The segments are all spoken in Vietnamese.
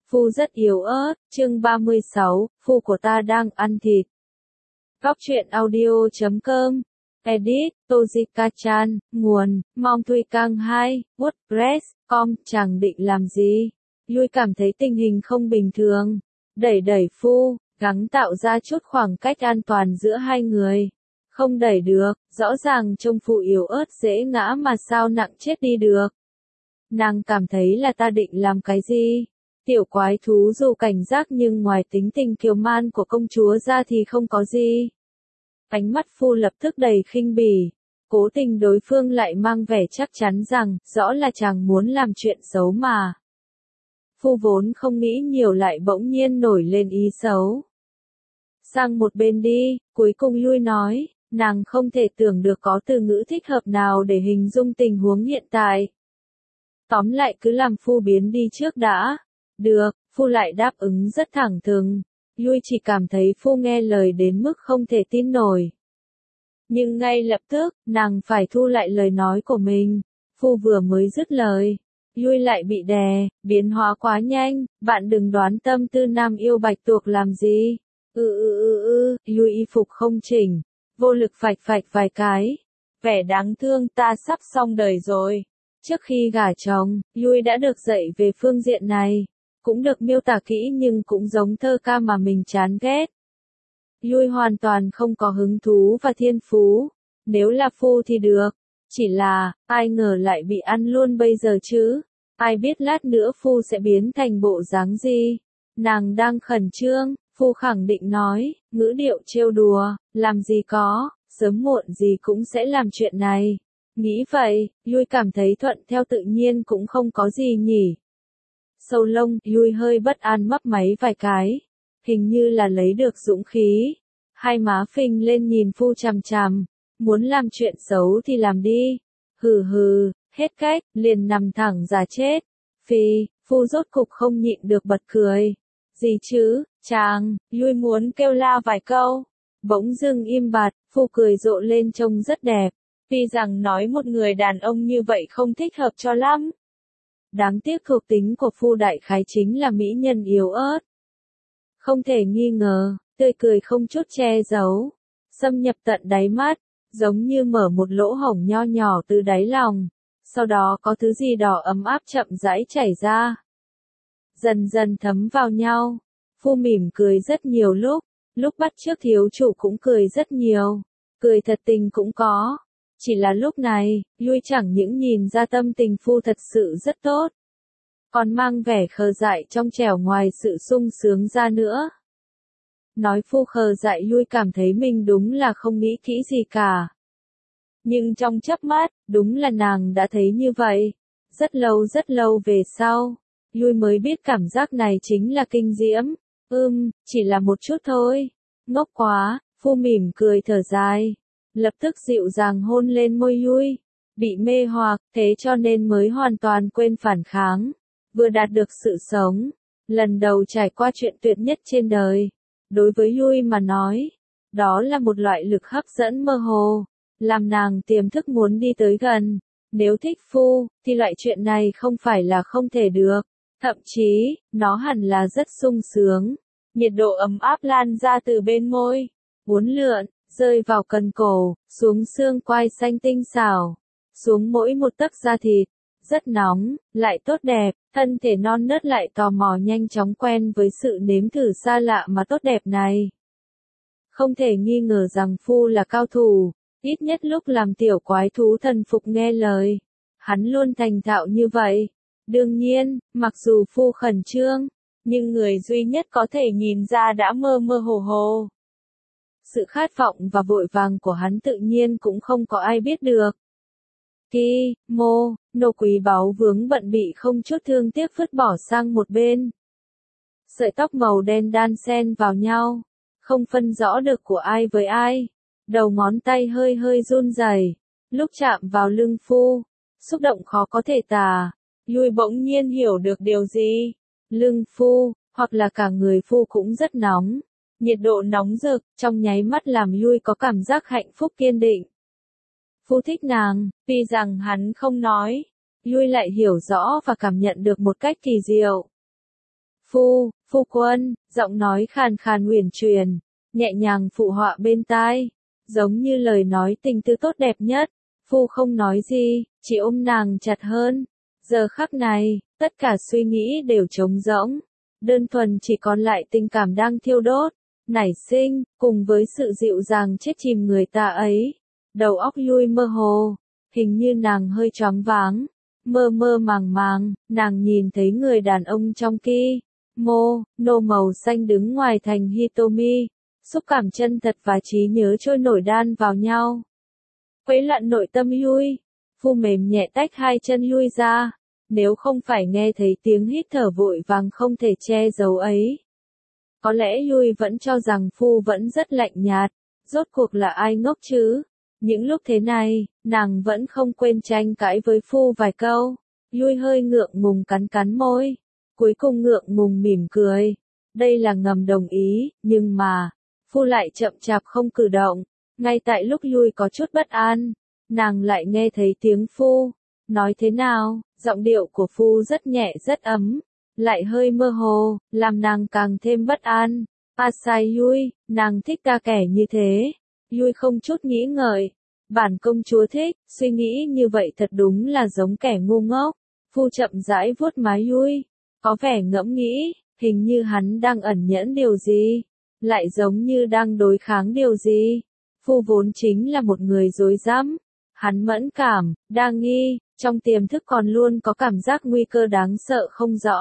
Phu rất yếu ớt, chương 36, phu của ta đang ăn thịt. Góc truyện audio.com. Edit, Tojika Chan, nguồn, Mong Thuy Cang 2, WordPress.com. Chẳng định làm gì. Lui cảm thấy tình hình không bình thường. Đẩy phu, gắng tạo ra chút khoảng cách an toàn giữa hai người. Không đẩy được, rõ ràng trông phu yếu ớt dễ ngã mà sao nặng chết đi được. Nàng cảm thấy là ta định làm cái gì? Tiểu quái thú dù cảnh giác nhưng ngoài tính tình kiều man của công chúa ra thì không có gì. Ánh mắt phu lập tức đầy khinh bỉ. Cố tình đối phương lại mang vẻ chắc chắn rằng, rõ là chàng muốn làm chuyện xấu mà. Phu vốn không nghĩ nhiều lại bỗng nhiên nổi lên ý xấu. Sang một bên đi, cuối cùng lui nói, nàng không thể tưởng được có từ ngữ thích hợp nào để hình dung tình huống hiện tại. Tóm lại cứ làm phu biến đi trước đã. Được, phu lại đáp ứng rất thẳng thừng. Lui chỉ cảm thấy phu nghe lời đến mức không thể tin nổi. Nhưng ngay lập tức, nàng phải thu lại lời nói của mình. Phu vừa mới dứt lời. Lui lại bị đè, biến hóa quá nhanh, bạn đừng đoán tâm tư nam yêu bạch tuộc làm gì. Lui y phục không chỉnh, vô lực phạch vài cái. Vẻ đáng thương ta sắp xong đời rồi. Trước khi gả chồng, Lui đã được dạy về phương diện này. Cũng được miêu tả kỹ nhưng cũng giống thơ ca mà mình chán ghét. Lui hoàn toàn không có hứng thú và thiên phú. Nếu là phu thì được. Chỉ là, ai ngờ lại bị ăn luôn bây giờ chứ. Ai biết lát nữa phu sẽ biến thành bộ dáng gì. Nàng đang khẩn trương, phu khẳng định nói, ngữ điệu trêu đùa, làm gì có, sớm muộn gì cũng sẽ làm chuyện này. Nghĩ vậy, Lui cảm thấy thuận theo tự nhiên cũng không có gì nhỉ. Sâu lông, Lui hơi bất an mấp máy vài cái. Hình như là lấy được dũng khí. Hai má phình lên nhìn phu chằm chằm. Muốn làm chuyện xấu thì làm đi. Hừ, hết cách, liền nằm thẳng ra chết. Phu rốt cục không nhịn được bật cười. Gì chứ, chàng, Lui muốn kêu la vài câu. Bỗng dưng im bặt, phu cười rộ lên trông rất đẹp. Tuy rằng nói một người đàn ông như vậy không thích hợp cho lắm. Đáng tiếc thuộc tính của phu đại khái chính là mỹ nhân yếu ớt. Không thể nghi ngờ, tươi cười không chút che giấu. Xâm nhập tận đáy mắt, giống như mở một lỗ hổng nho nhỏ từ đáy lòng. Sau đó có thứ gì đó ấm áp chậm rãi chảy ra. Dần dần thấm vào nhau. Phu mỉm cười rất nhiều lúc bắt chước thiếu chủ cũng cười rất nhiều. Cười thật tình cũng có. Chỉ là lúc này, Lui chẳng những nhìn ra tâm tình phu thật sự rất tốt. Còn mang vẻ khờ dại trong trẻo ngoài sự sung sướng ra nữa. Nói phu khờ dại Lui cảm thấy mình đúng là không nghĩ kỹ gì cả. Nhưng trong chớp mắt, đúng là nàng đã thấy như vậy. Rất lâu về sau, Lui mới biết cảm giác này chính là kinh diễm. Chỉ là một chút thôi. Ngốc quá, phu mỉm cười thở dài. Lập tức dịu dàng hôn lên môi Lui. Bị mê hoặc, thế cho nên mới hoàn toàn quên phản kháng. Vừa đạt được sự sống. Lần đầu trải qua chuyện tuyệt nhất trên đời. Đối với Lui mà nói, đó là một loại lực hấp dẫn mơ hồ. Làm nàng tiềm thức muốn đi tới gần. Nếu thích phu, thì loại chuyện này không phải là không thể được. Thậm chí, nó hẳn là rất sung sướng. Nhiệt độ ấm áp lan ra từ bên môi. Uốn lượn, rơi vào cần cổ, xuống xương quai xanh tinh xảo. Xuống mỗi một tấc da thịt. Rất nóng, lại tốt đẹp, thân thể non nớt lại tò mò nhanh chóng quen với sự nếm thử xa lạ mà tốt đẹp này. Không thể nghi ngờ rằng phu là cao thủ, ít nhất lúc làm tiểu quái thú thần phục nghe lời. Hắn luôn thành thạo như vậy. Đương nhiên, mặc dù phu khẩn trương, nhưng người duy nhất có thể nhìn ra đã mơ mơ hồ hồ. Sự khát vọng và vội vàng của hắn tự nhiên cũng không có ai biết được. Nô quý báu vướng bận bị không chút thương tiếc vứt bỏ sang một bên. Sợi tóc màu đen đan xen vào nhau, không phân rõ được của ai với ai. Đầu ngón tay hơi run rẩy, lúc chạm vào lưng phu, xúc động khó có thể tả. Lui bỗng nhiên hiểu được điều gì. Lưng phu, hoặc là cả người phu cũng rất nóng. Nhiệt độ nóng rực, trong nháy mắt làm Lui có cảm giác hạnh phúc kiên định. Phu thích nàng, tuy rằng hắn không nói, Lui lại hiểu rõ và cảm nhận được một cách kỳ diệu. Phu quân, giọng nói khàn khàn uyển chuyển, nhẹ nhàng phụ họa bên tai, giống như lời nói tình tư tốt đẹp nhất. Phu không nói gì, chỉ ôm nàng chặt hơn. Giờ khắc này, tất cả suy nghĩ đều trống rỗng, đơn thuần chỉ còn lại tình cảm đang thiêu đốt, nảy sinh, cùng với sự dịu dàng chết chìm người ta ấy. Đầu óc Lui mơ hồ, hình như nàng hơi choáng váng, mơ mơ màng màng, nàng nhìn thấy người đàn ông trong kimono màu xanh đứng ngoài thành Hitomi, xúc cảm chân thật và trí nhớ trôi nổi đan vào nhau. Quấy loạn nội tâm Lui, Phu mềm nhẹ tách hai chân Lui ra, nếu không phải nghe thấy tiếng hít thở vội vàng không thể che giấu ấy. Có lẽ Lui vẫn cho rằng Phu vẫn rất lạnh nhạt, rốt cuộc là ai ngốc chứ? Những lúc thế này, nàng vẫn không quên tranh cãi với Phu vài câu. Lui hơi ngượng ngùng cắn cắn môi, cuối cùng ngượng ngùng mỉm cười. Đây là ngầm đồng ý, nhưng mà, Phu lại chậm chạp không cử động. Ngay tại lúc Lui có chút bất an, nàng lại nghe thấy tiếng Phu. Nói thế nào, giọng điệu của Phu rất nhẹ rất ấm, lại hơi mơ hồ, làm nàng càng thêm bất an. Asai Lui, nàng thích ta kẻ như thế. Lui không chút nghĩ ngợi. Bản công chúa thích, suy nghĩ như vậy thật đúng là giống kẻ ngu ngốc. Phu chậm rãi vuốt mái Lui, có vẻ ngẫm nghĩ, hình như hắn đang ẩn nhẫn điều gì, lại giống như đang đối kháng điều gì. Phu vốn chính là một người rối rắm, hắn mẫn cảm, đa nghi, trong tiềm thức còn luôn có cảm giác nguy cơ đáng sợ không rõ.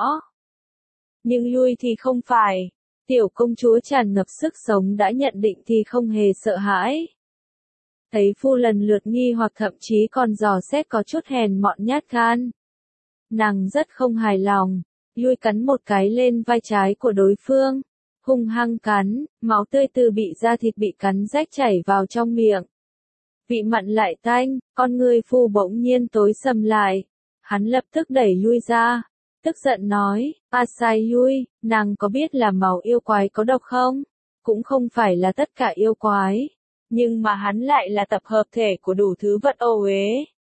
Nhưng Lui thì không phải. Tiểu công chúa tràn ngập sức sống đã nhận định thì không hề sợ hãi. Thấy Phu lần lượt nghi hoặc thậm chí còn dò xét có chút hèn mọn nhát gan. Nàng rất không hài lòng, Lui cắn một cái lên vai trái của đối phương, hung hăng cắn, máu tươi từ bị da thịt bị cắn rách chảy vào trong miệng. Vị mặn lại tanh, con người Phu bỗng nhiên tối sầm lại. Hắn lập tức đẩy Lui ra, tức giận nói, Asai Lui, nàng có biết là máu yêu quái có độc không? Cũng không phải là tất cả yêu quái, nhưng mà hắn lại là tập hợp thể của đủ thứ vật ô uế.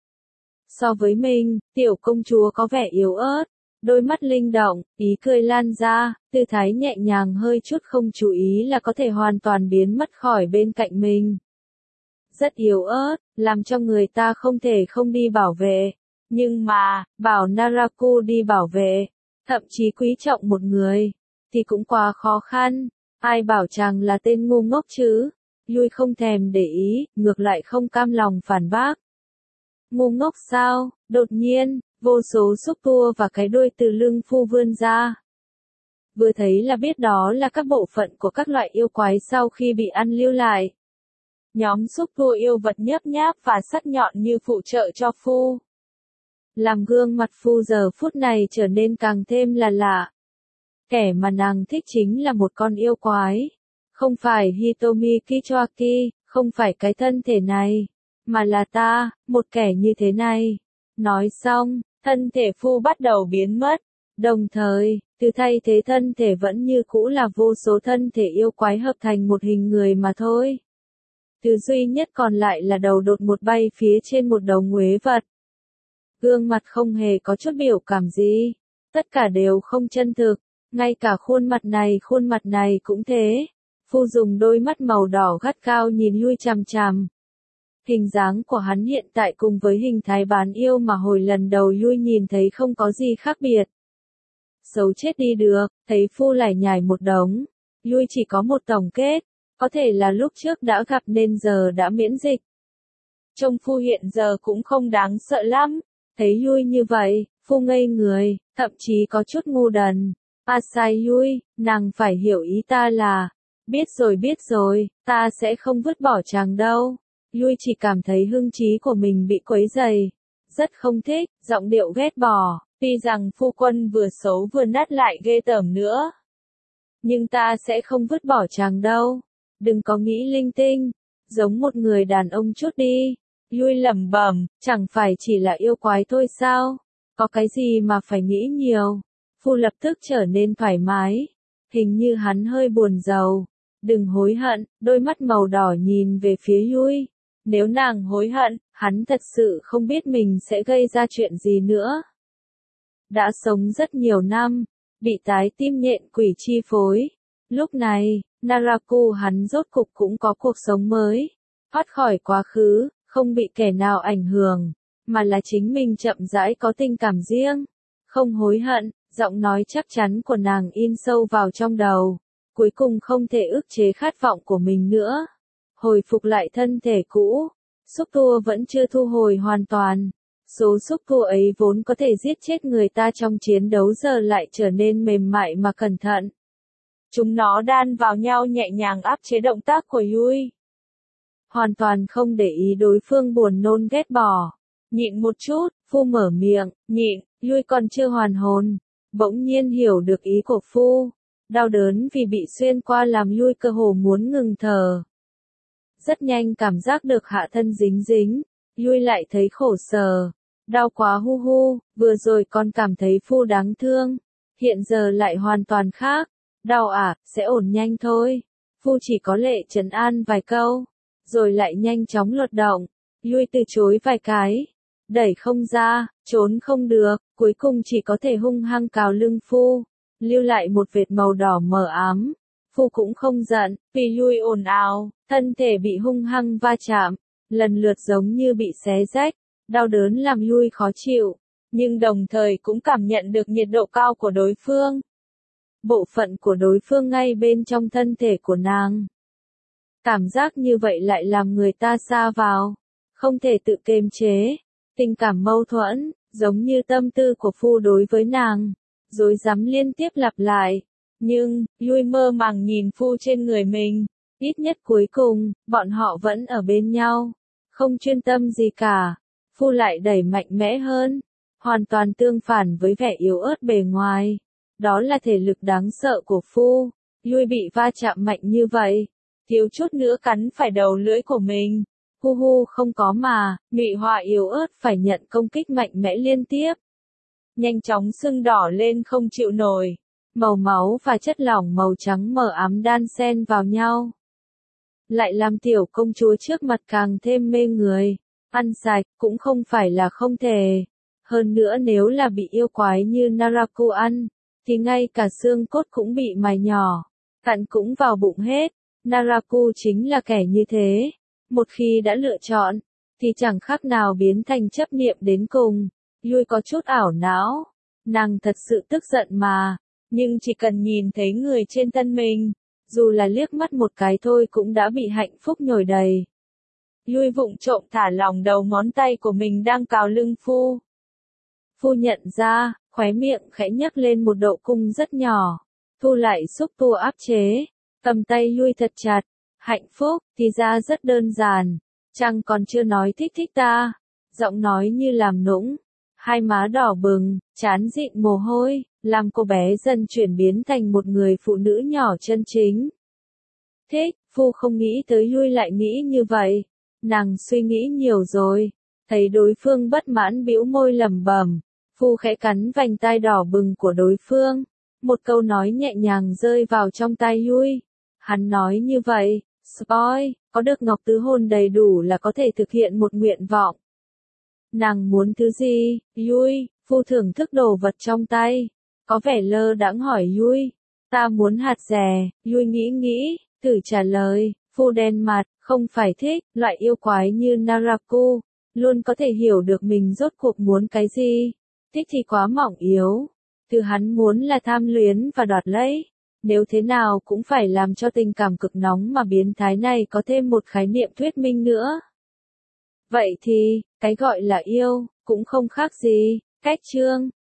So với mình, tiểu công chúa có vẻ yếu ớt, đôi mắt linh động, ý cười lan ra, tư thái nhẹ nhàng hơi chút không chú ý là có thể hoàn toàn biến mất khỏi bên cạnh mình. Rất yếu ớt, làm cho người ta không thể không đi bảo vệ. Nhưng mà, bảo Naraku đi bảo vệ, thậm chí quý trọng một người, thì cũng quá khó khăn. Ai bảo chàng là tên ngu ngốc chứ? Lui không thèm để ý, ngược lại không cam lòng phản bác. Ngu ngốc sao? Đột nhiên, vô số xúc tua và cái đuôi từ lưng Phu vươn ra. Vừa thấy là biết đó là các bộ phận của các loại yêu quái sau khi bị ăn lưu lại. Nhóm xúc tua yêu vật nhấp nháp và sắc nhọn như phụ trợ cho Phu. Làm gương mặt Phu giờ phút này trở nên càng thêm là lạ. Kẻ mà nàng thích chính là một con yêu quái. Không phải Hitomi Kichoaki, không phải cái thân thể này, mà là ta, một kẻ như thế này. Nói xong, thân thể Phu bắt đầu biến mất. Đồng thời, từ thay thế thân thể vẫn như cũ là vô số thân thể yêu quái hợp thành một hình người mà thôi. Thứ duy nhất còn lại là đầu đột một bay phía trên một đống uế vật. Gương mặt không hề có chút biểu cảm gì. Tất cả đều không chân thực. Ngay cả khuôn mặt này cũng thế. Phu dùng đôi mắt màu đỏ gắt cao nhìn Lui chằm chằm. Hình dáng của hắn hiện tại cùng với hình thái bán yêu mà hồi lần đầu Lui nhìn thấy không có gì khác biệt. Xấu chết đi được, thấy Phu lải nhải một đống. Lui chỉ có một tổng kết. Có thể là lúc trước đã gặp nên giờ đã miễn dịch. Trông Phu hiện giờ cũng không đáng sợ lắm. Thấy Lui như vậy, Phu ngây người, thậm chí có chút ngu đần. Asai Lui, nàng phải hiểu ý ta là, biết rồi, ta sẽ không vứt bỏ chàng đâu. Lui chỉ cảm thấy hưng trí của mình bị quấy rầy. Rất không thích, giọng điệu ghét bỏ, tuy rằng phu quân vừa xấu vừa nát lại ghê tởm nữa. Nhưng ta sẽ không vứt bỏ chàng đâu. Đừng có nghĩ linh tinh, giống một người đàn ông chút đi. Lui lẩm bẩm, chẳng phải chỉ là yêu quái thôi sao? Có cái gì mà phải nghĩ nhiều? Phu lập tức trở nên thoải mái. Hình như hắn hơi buồn rầu. Đừng hối hận, đôi mắt màu đỏ nhìn về phía Lui. Nếu nàng hối hận, hắn thật sự không biết mình sẽ gây ra chuyện gì nữa. Đã sống rất nhiều năm, bị tái tim nhện quỷ chi phối. Lúc này, Naraku hắn rốt cục cũng có cuộc sống mới, thoát khỏi quá khứ, không bị kẻ nào ảnh hưởng, mà là chính mình chậm rãi có tình cảm riêng, không hối hận. Giọng nói chắc chắn của nàng in sâu vào trong đầu, cuối cùng không thể ức chế khát vọng của mình nữa. Hồi phục lại thân thể cũ, xúc tua vẫn chưa thu hồi hoàn toàn. Số xúc tua ấy vốn có thể giết chết người ta trong chiến đấu giờ lại trở nên mềm mại mà cẩn thận. Chúng nó đan vào nhau nhẹ nhàng áp chế động tác của Yui. Hoàn toàn không để ý đối phương buồn nôn ghét bỏ. Nhịn một chút, Phu mở miệng, nhịn, Yui còn chưa hoàn hồn. Bỗng nhiên hiểu được ý của Phu. Đau đớn vì bị xuyên qua làm Yui cơ hồ muốn ngừng thở. Rất nhanh cảm giác được hạ thân dính dính. Yui lại thấy khổ sở. Đau quá hu hu, vừa rồi còn cảm thấy Phu đáng thương. Hiện giờ lại hoàn toàn khác. Đau à, sẽ ổn nhanh thôi. Phu chỉ có lệ trấn an vài câu. Rồi lại nhanh chóng luật động. Yui từ chối vài cái. Đẩy không ra, trốn không được, cuối cùng chỉ có thể hung hăng cào lưng Phu, lưu lại một vệt màu đỏ mờ ám. Phu cũng không giận, vì Yui ồn ào, thân thể bị hung hăng va chạm, lần lượt giống như bị xé rách, đau đớn làm Yui khó chịu, nhưng đồng thời cũng cảm nhận được nhiệt độ cao của đối phương. Bộ phận của đối phương ngay bên trong thân thể của nàng. Cảm giác như vậy lại làm người ta sa vào, không thể tự kiềm chế. Tình cảm mâu thuẫn, giống như tâm tư của Phu đối với nàng, rối rắm liên tiếp lặp lại. Nhưng, Yui mơ màng nhìn Phu trên người mình, ít nhất cuối cùng, bọn họ vẫn ở bên nhau, không chuyên tâm gì cả. Phu lại đẩy mạnh mẽ hơn, hoàn toàn tương phản với vẻ yếu ớt bề ngoài. Đó là thể lực đáng sợ của Phu. Yui bị va chạm mạnh như vậy, thiếu chút nữa cắn phải đầu lưỡi của mình. Hu hu không có mà, Mị Họa yếu ớt phải nhận công kích mạnh mẽ liên tiếp. Nhanh chóng sưng đỏ lên không chịu nổi. Màu máu và chất lỏng màu trắng mờ ám đan xen vào nhau. Lại làm tiểu công chúa trước mặt càng thêm mê người. Ăn sạch cũng không phải là không thể. Hơn nữa nếu là bị yêu quái như Naraku ăn, thì ngay cả xương cốt cũng bị mài nhỏ. Cặn cũng vào bụng hết. Naraku chính là kẻ như thế. Một khi đã lựa chọn, thì chẳng khác nào biến thành chấp niệm đến cùng. Yui có chút ảo não. Nàng thật sự tức giận mà. Nhưng chỉ cần nhìn thấy người trên thân mình, dù là liếc mắt một cái thôi cũng đã bị hạnh phúc nhồi đầy. Yui vụng trộm thả lỏng đầu ngón tay của mình đang cào lưng Phu. Phu nhận ra, khóe miệng khẽ nhấc lên một độ cung rất nhỏ. Thu lại xúc tua áp chế. Cầm tay Yui thật chặt. Hạnh phúc, thì ra rất đơn giản. Chăng còn chưa nói thích thích ta. Giọng nói như làm nũng. Hai má đỏ bừng, trán dịn mồ hôi, làm cô bé dần chuyển biến thành một người phụ nữ nhỏ chân chính. Thích, Phu không nghĩ tới Yui lại nghĩ như vậy. Nàng suy nghĩ nhiều rồi. Thấy đối phương bất mãn bĩu môi lẩm bẩm. Phu khẽ cắn vành tai đỏ bừng của đối phương. Một câu nói nhẹ nhàng rơi vào trong tai Yui. Hắn nói như vậy. Spoil, có được ngọc tứ hôn đầy đủ là có thể thực hiện một nguyện vọng. Nàng muốn thứ gì, Yui? Phu thưởng thức đồ vật trong tay. Có vẻ lơ đãng hỏi Yui. Ta muốn hạt dẻ, Yui nghĩ, thử trả lời. Phu đen mặt, không phải thích, loại yêu quái như Naraku. Luôn có thể hiểu được mình rốt cuộc muốn cái gì. Thích thì quá mỏng yếu. Thứ hắn muốn là tham luyến và đoạt lấy. Nếu thế nào cũng phải làm cho tình cảm cực nóng mà biến thái này có thêm một khái niệm thuyết minh nữa. Vậy thì, cái gọi là yêu, cũng không khác gì, cách chương.